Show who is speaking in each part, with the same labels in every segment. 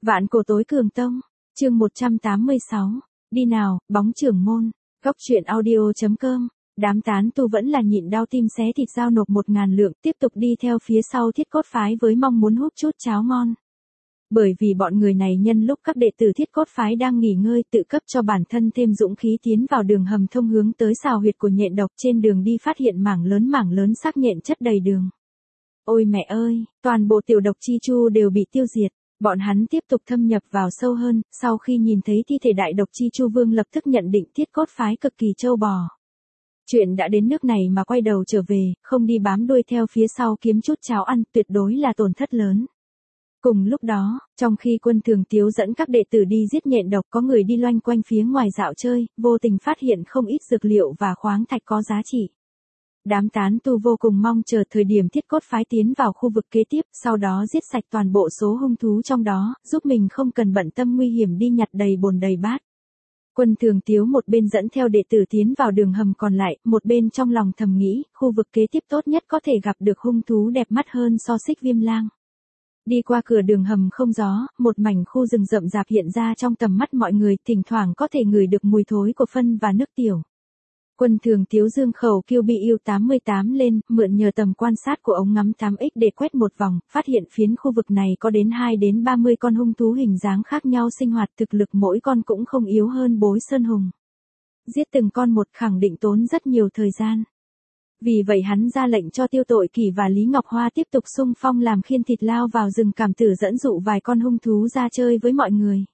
Speaker 1: Vạn cổ tối cường tông, chương 186, đi nào, bóng trưởng môn, góc truyện audio.com, đám tán tu vẫn là nhịn đau tim xé thịt giao nộp 1.000 lượng tiếp tục đi theo phía sau Thiết Cốt Phái với mong muốn hút chút cháo ngon. Bởi vì bọn người này nhân lúc các đệ tử Thiết Cốt Phái đang nghỉ ngơi tự cấp cho bản thân thêm dũng khí tiến vào đường hầm thông hướng tới xào huyệt của nhện độc, trên đường đi phát hiện mảng lớn xác nhện chất đầy đường. Ôi mẹ ơi, toàn bộ tiểu độc chi chu đều bị tiêu diệt. Bọn hắn tiếp tục thâm nhập vào sâu hơn, sau khi nhìn thấy thi thể đại độc chi chu vương lập tức nhận định Thiết Cốt Phái cực kỳ trâu bò. Chuyện đã đến nước này mà quay đầu trở về, không đi bám đuôi theo phía sau kiếm chút cháo ăn, tuyệt đối là tổn thất lớn. Cùng lúc đó, trong khi Quân Thường Tiếu dẫn các đệ tử đi giết nhện độc, có người đi loanh quanh phía ngoài dạo chơi, vô tình phát hiện không ít dược liệu và khoáng thạch có giá trị. Đám tán tu vô cùng mong chờ thời điểm Thiết Cốt Phái tiến vào khu vực kế tiếp, sau đó giết sạch toàn bộ số hung thú trong đó, giúp mình không cần bận tâm nguy hiểm đi nhặt đầy bồn đầy bát. Quân Thường Tiếu một bên dẫn theo đệ tử tiến vào đường hầm còn lại, một bên trong lòng thầm nghĩ, khu vực kế tiếp tốt nhất có thể gặp được hung thú đẹp mắt hơn so Xích Viêm Lang. Đi qua cửa đường hầm không gió, một mảnh khu rừng rậm rạp hiện ra trong tầm mắt mọi người, thỉnh thoảng có thể ngửi được mùi thối của phân và nước tiểu. Quân Thường Tiếu dương khẩu QBU88 lên, mượn nhờ tầm quan sát của ống ngắm 8X để quét một vòng, phát hiện phiến khu vực này có đến 2 đến 30 con hung thú hình dáng khác nhau sinh hoạt, thực lực mỗi con cũng không yếu hơn Bối Sơn Hùng. Giết từng con một khẳng định tốn rất nhiều thời gian. Vì vậy hắn ra lệnh cho Tiêu Tội Kỷ và Lý Ngọc Hoa tiếp tục xung phong làm khiên thịt lao vào rừng cảm tử dẫn dụ vài con hung thú ra chơi với mọi người.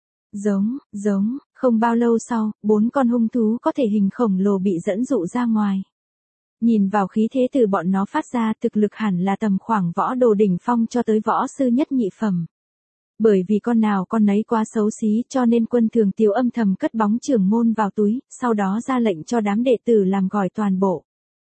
Speaker 1: Giống, không bao lâu sau, 4 con hung thú có thể hình khổng lồ bị dẫn dụ ra ngoài. Nhìn vào khí thế từ bọn nó phát ra, thực lực hẳn là tầm khoảng võ đồ đỉnh phong cho tới võ sư nhất nhị phẩm. Bởi vì con nào con nấy quá xấu xí cho nên Quân Thường Tiếu âm thầm cất bóng trưởng môn vào túi, sau đó ra lệnh cho đám đệ tử làm gỏi toàn bộ.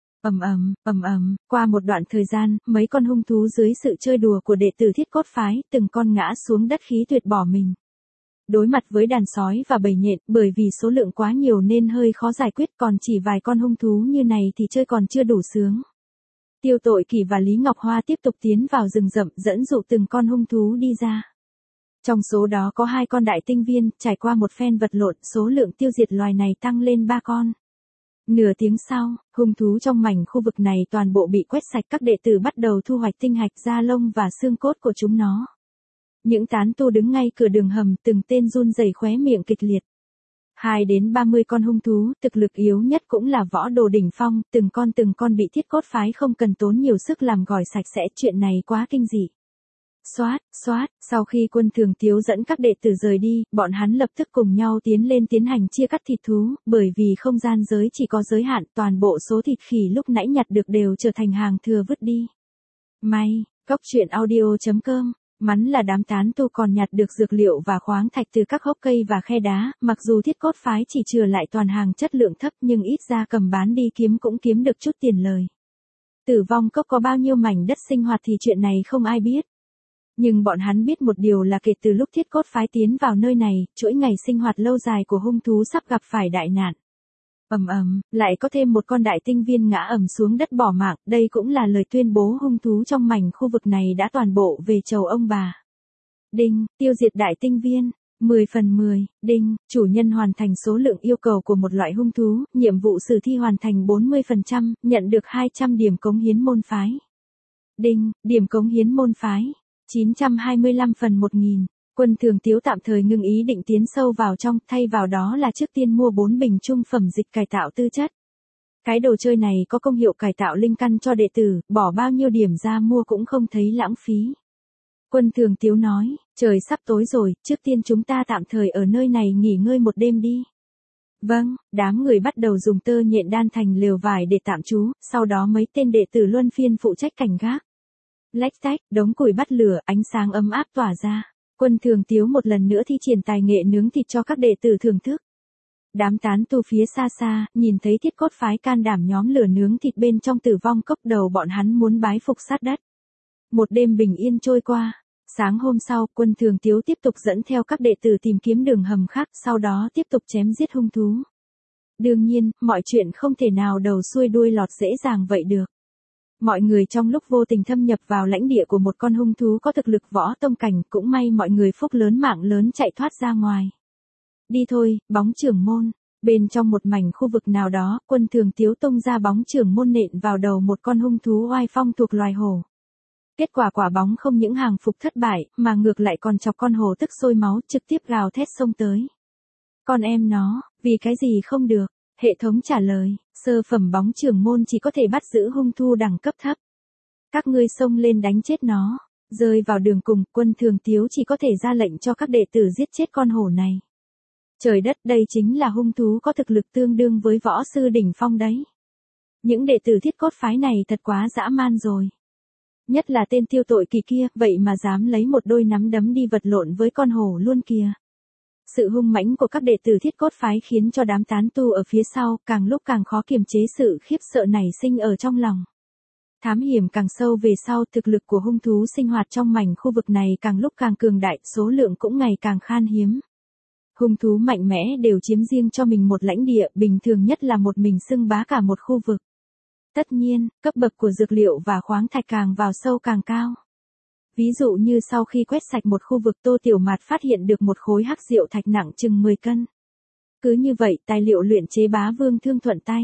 Speaker 1: Qua một đoạn thời gian, mấy con hung thú dưới sự chơi đùa của đệ tử Thiết Cốt Phái, từng con ngã xuống đất khí tuyệt bỏ mình. Đối mặt với đàn sói và bầy nhện, bởi vì số lượng quá nhiều nên hơi khó giải quyết, còn chỉ vài con hung thú như này thì chơi còn chưa đủ sướng. Tiêu Tội Kỷ và Lý Ngọc Hoa tiếp tục tiến vào rừng rậm, dẫn dụ từng con hung thú đi ra. Trong số đó có 2 con đại tinh viên, trải qua một phen vật lộn, số lượng tiêu diệt loài này tăng lên 3 con. Nửa tiếng sau, hung thú trong mảnh khu vực này toàn bộ bị quét sạch, các đệ tử bắt đầu thu hoạch tinh hạch, da lông và xương cốt của chúng nó. Những tán tu đứng ngay cửa đường hầm, từng tên run rẩy khóe miệng kịch liệt. 2 đến 30 con hung thú, thực lực yếu nhất cũng là võ đồ đỉnh phong, từng con bị Thiết Cốt Phái không cần tốn nhiều sức làm gỏi sạch sẽ, chuyện này quá kinh dị. Xoát, sau khi Quân Thường Tiếu dẫn các đệ tử rời đi, bọn hắn lập tức cùng nhau tiến lên tiến hành chia cắt thịt thú, bởi vì không gian giới chỉ có giới hạn, toàn bộ số thịt khỉ lúc nãy nhặt được đều trở thành hàng thừa vứt đi. May, góc truyện audio.com, mắn là đám tán tu còn nhặt được dược liệu và khoáng thạch từ các hốc cây và khe đá, mặc dù Thiết Cốt Phái chỉ chừa lại toàn hàng chất lượng thấp nhưng ít ra cầm bán đi kiếm cũng kiếm được chút tiền lời. Tử Vong Cốc có bao nhiêu mảnh đất sinh hoạt thì chuyện này không ai biết. Nhưng bọn hắn biết một điều là kể từ lúc Thiết Cốt Phái tiến vào nơi này, chuỗi ngày sinh hoạt lâu dài của hung thú sắp gặp phải đại nạn. Lại có thêm một con đại tinh viên ngã ầm xuống đất bỏ mạng, đây cũng là lời tuyên bố hung thú trong mảnh khu vực này đã toàn bộ về chầu ông bà. Đinh, tiêu diệt đại tinh viên, 10/10, đinh, chủ nhân hoàn thành số lượng yêu cầu của một loại hung thú, nhiệm vụ sử thi hoàn thành 40%, nhận được 200 điểm cống hiến môn phái. Đinh, điểm cống hiến môn phái. 925/1000, Quân Thường Tiếu tạm thời ngưng ý định tiến sâu vào trong, thay vào đó là trước tiên mua 4 bình trung phẩm dịch cải tạo tư chất. Cái đồ chơi này có công hiệu cải tạo linh căn cho đệ tử, bỏ bao nhiêu điểm ra mua cũng không thấy lãng phí. Quân Thường Tiếu nói, trời sắp tối rồi, trước tiên chúng ta tạm thời ở nơi này nghỉ ngơi một đêm đi. Vâng, đám người bắt đầu dùng tơ nhện đan thành lều vải để tạm trú, sau đó mấy tên đệ tử luân phiên phụ trách cảnh gác. Lách tách, đống củi bắt lửa, ánh sáng ấm áp tỏa ra. Quân Thường Tiếu một lần nữa thi triển tài nghệ nướng thịt cho các đệ tử thưởng thức. Đám tán tu phía xa, nhìn thấy Thiết Cốt Phái can đảm nhóm lửa nướng thịt bên trong Tử Vong Cốc, đầu bọn hắn muốn bái phục sát đất. Một đêm bình yên trôi qua. Sáng hôm sau, Quân Thường Tiếu tiếp tục dẫn theo các đệ tử tìm kiếm đường hầm khác, sau đó tiếp tục chém giết hung thú. Đương nhiên, mọi chuyện không thể nào đầu xuôi đuôi lọt dễ dàng vậy được. Mọi người trong lúc vô tình thâm nhập vào lãnh địa của một con hung thú có thực lực võ tông cảnh, cũng may mọi người phúc lớn mạng lớn chạy thoát ra ngoài. Đi thôi, bóng trưởng môn. Bên trong một mảnh khu vực nào đó, Quân Thường Tiếu tung ra bóng trưởng môn nện vào đầu một con hung thú oai phong thuộc loài hổ. Kết quả quả bóng không những hàng phục thất bại, mà ngược lại còn chọc con hổ tức sôi máu, trực tiếp gào thét xông tới. Con em nó, vì cái gì không được? Hệ thống trả lời, sơ phẩm bóng trưởng môn chỉ có thể bắt giữ hung thú đẳng cấp thấp. Các ngươi xông lên đánh chết nó. Rơi vào đường cùng, Quân Thường Tiếu chỉ có thể ra lệnh cho các đệ tử giết chết con hổ này. Trời đất, đây chính là hung thú có thực lực tương đương với võ sư đỉnh phong đấy. Những đệ tử Thiết Cốt phái này thật quá dã man rồi. Nhất là tên tiêu tội kỳ kia, vậy mà dám lấy một đôi nắm đấm đi vật lộn với con hổ luôn kìa. Sự hung mãnh của các đệ tử Thiết Cốt phái khiến cho đám tán tu ở phía sau càng lúc càng khó kiềm chế sự khiếp sợ nảy sinh ở trong lòng. Thám hiểm càng sâu về sau, thực lực của hung thú sinh hoạt trong mảnh khu vực này càng lúc càng cường đại, số lượng cũng ngày càng khan hiếm. Hung thú mạnh mẽ đều chiếm riêng cho mình một lãnh địa, bình thường nhất là một mình xưng bá cả một khu vực. Tất nhiên, cấp bậc của dược liệu và khoáng thạch càng vào sâu càng cao. Ví dụ như sau khi quét sạch một khu vực, Tô Tiểu Mạt phát hiện được một khối hắc diệu thạch nặng chừng 10 cân. Cứ như vậy, tài liệu luyện chế bá vương thương thuận tay.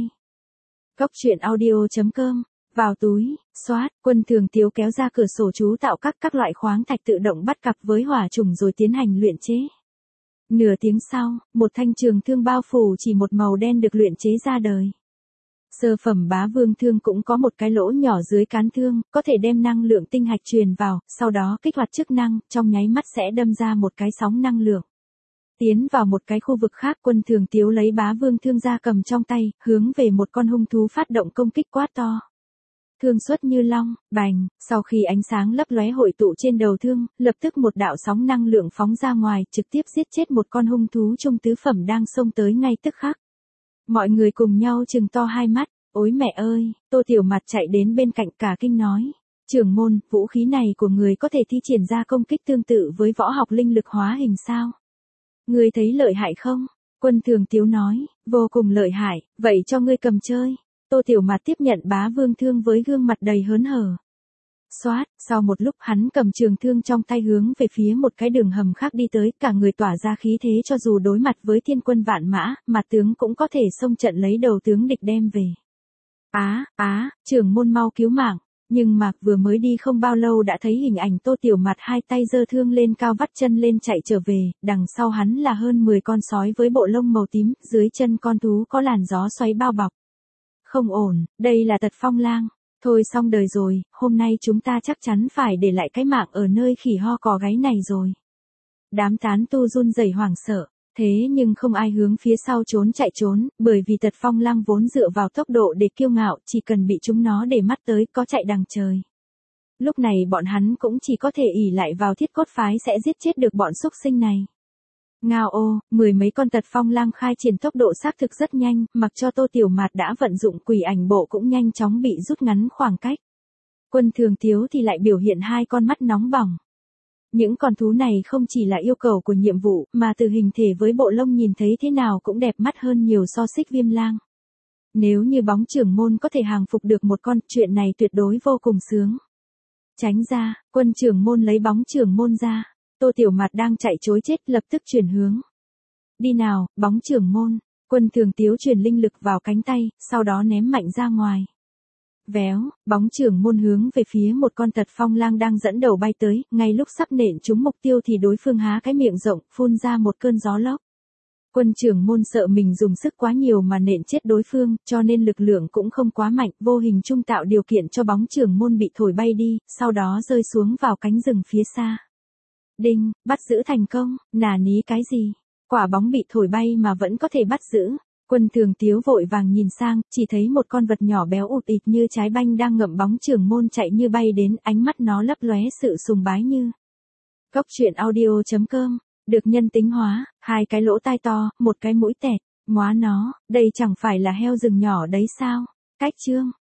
Speaker 1: Goctruyện.audio.com. Vào túi, xoát, Quân Thường Tiếu kéo ra cửa sổ chú tạo các loại khoáng thạch tự động bắt cặp với hỏa trùng rồi tiến hành luyện chế. Nửa tiếng sau, một thanh trường thương bao phủ chỉ một màu đen được luyện chế ra đời. Sơ phẩm bá vương thương cũng có một cái lỗ nhỏ dưới cán thương, có thể đem năng lượng tinh hạch truyền vào, sau đó kích hoạt chức năng, trong nháy mắt sẽ đâm ra một cái sóng năng lượng. Tiến vào một cái khu vực khác, Quân Thường Tiếu lấy bá vương thương ra cầm trong tay, hướng về một con hung thú phát động công kích quát to. Thương xuất như long, bành, sau khi ánh sáng lấp lóe hội tụ trên đầu thương, lập tức một đạo sóng năng lượng phóng ra ngoài, trực tiếp giết chết một con hung thú trung tứ phẩm đang xông tới ngay tức khắc. Mọi người cùng nhau trừng to hai mắt, ôi mẹ ơi, Tô Tiểu Mạt chạy đến bên cạnh cả kinh nói. Trưởng môn, vũ khí này của người có thể thi triển ra công kích tương tự với võ học linh lực hóa hình sao? Ngươi thấy lợi hại không? Quân Thường Tiếu nói, vô cùng lợi hại, vậy cho ngươi cầm chơi. Tô Tiểu Mạt tiếp nhận bá vương thương với gương mặt đầy hớn hở. Xoát, sau một lúc hắn cầm trường thương trong tay hướng về phía một cái đường hầm khác đi tới, cả người tỏa ra khí thế cho dù đối mặt với thiên quân vạn mã, mà tướng cũng có thể xông trận lấy đầu tướng địch đem về. Trưởng môn mau cứu mạng, nhưng mà vừa mới đi không bao lâu đã thấy hình ảnh Tô Tiểu Mạt hai tay giơ thương lên cao vắt chân lên chạy trở về, đằng sau hắn là hơn 10 con sói với bộ lông màu tím, dưới chân con thú có làn gió xoáy bao bọc. Không ổn, đây là Tật Phong Lang. Thôi xong đời rồi, hôm nay chúng ta chắc chắn phải để lại cái mạng ở nơi khỉ ho cò gáy này rồi. Đám tán tu run rẩy hoảng sợ, thế nhưng không ai hướng phía sau chạy trốn, bởi vì Tật Phong Lang vốn dựa vào tốc độ để kiêu ngạo, chỉ cần bị chúng nó để mắt tới có chạy đằng trời. Lúc này bọn hắn cũng chỉ có thể ỷ lại vào Thiết Cốt phái sẽ giết chết được bọn xúc sinh này. Ngao ô, 10 mấy con Tật Phong Lang khai triển tốc độ xác thực rất nhanh, mặc cho Tô Tiểu Mạt đã vận dụng quỷ ảnh bộ cũng nhanh chóng bị rút ngắn khoảng cách. Quân Thường Tiếu thì lại biểu hiện hai con mắt nóng bỏng. Những con thú này không chỉ là yêu cầu của nhiệm vụ, mà từ hình thể với bộ lông nhìn thấy thế nào cũng đẹp mắt hơn nhiều so Xích Viêm Lang. Nếu như bóng trưởng môn có thể hàng phục được một con, chuyện này tuyệt đối vô cùng sướng. Tránh ra, Quân trưởng môn lấy bóng trưởng môn ra. Tô Tiểu Mạt đang chạy trối chết lập tức chuyển hướng. Đi nào, bóng trưởng môn. Quân Thường Tiếu truyền linh lực vào cánh tay, sau đó ném mạnh ra ngoài. Véo, bóng trưởng môn hướng về phía một con Tật Phong Lang đang dẫn đầu bay tới, ngay lúc sắp nện trúng mục tiêu thì đối phương há cái miệng rộng, phun ra một cơn gió lốc. Quân trưởng môn sợ mình dùng sức quá nhiều mà nện chết đối phương, cho nên lực lượng cũng không quá mạnh, vô hình trung tạo điều kiện cho bóng trưởng môn bị thổi bay đi, sau đó rơi xuống vào cánh rừng phía xa. Đinh, bắt giữ thành công, nà ní cái gì? Quả bóng bị thổi bay mà vẫn có thể bắt giữ. Quân Thường Tiếu vội vàng nhìn sang, chỉ thấy một con vật nhỏ béo ụt ịt như trái banh đang ngậm bóng trưởng môn chạy như bay đến, ánh mắt nó lấp lóe sự sùng bái như. Goctruyện.audio.com, được nhân tính hóa, hai cái lỗ tai to, một cái mũi tẹt, móa nó, đây chẳng phải là heo rừng nhỏ đấy sao? Cách chương.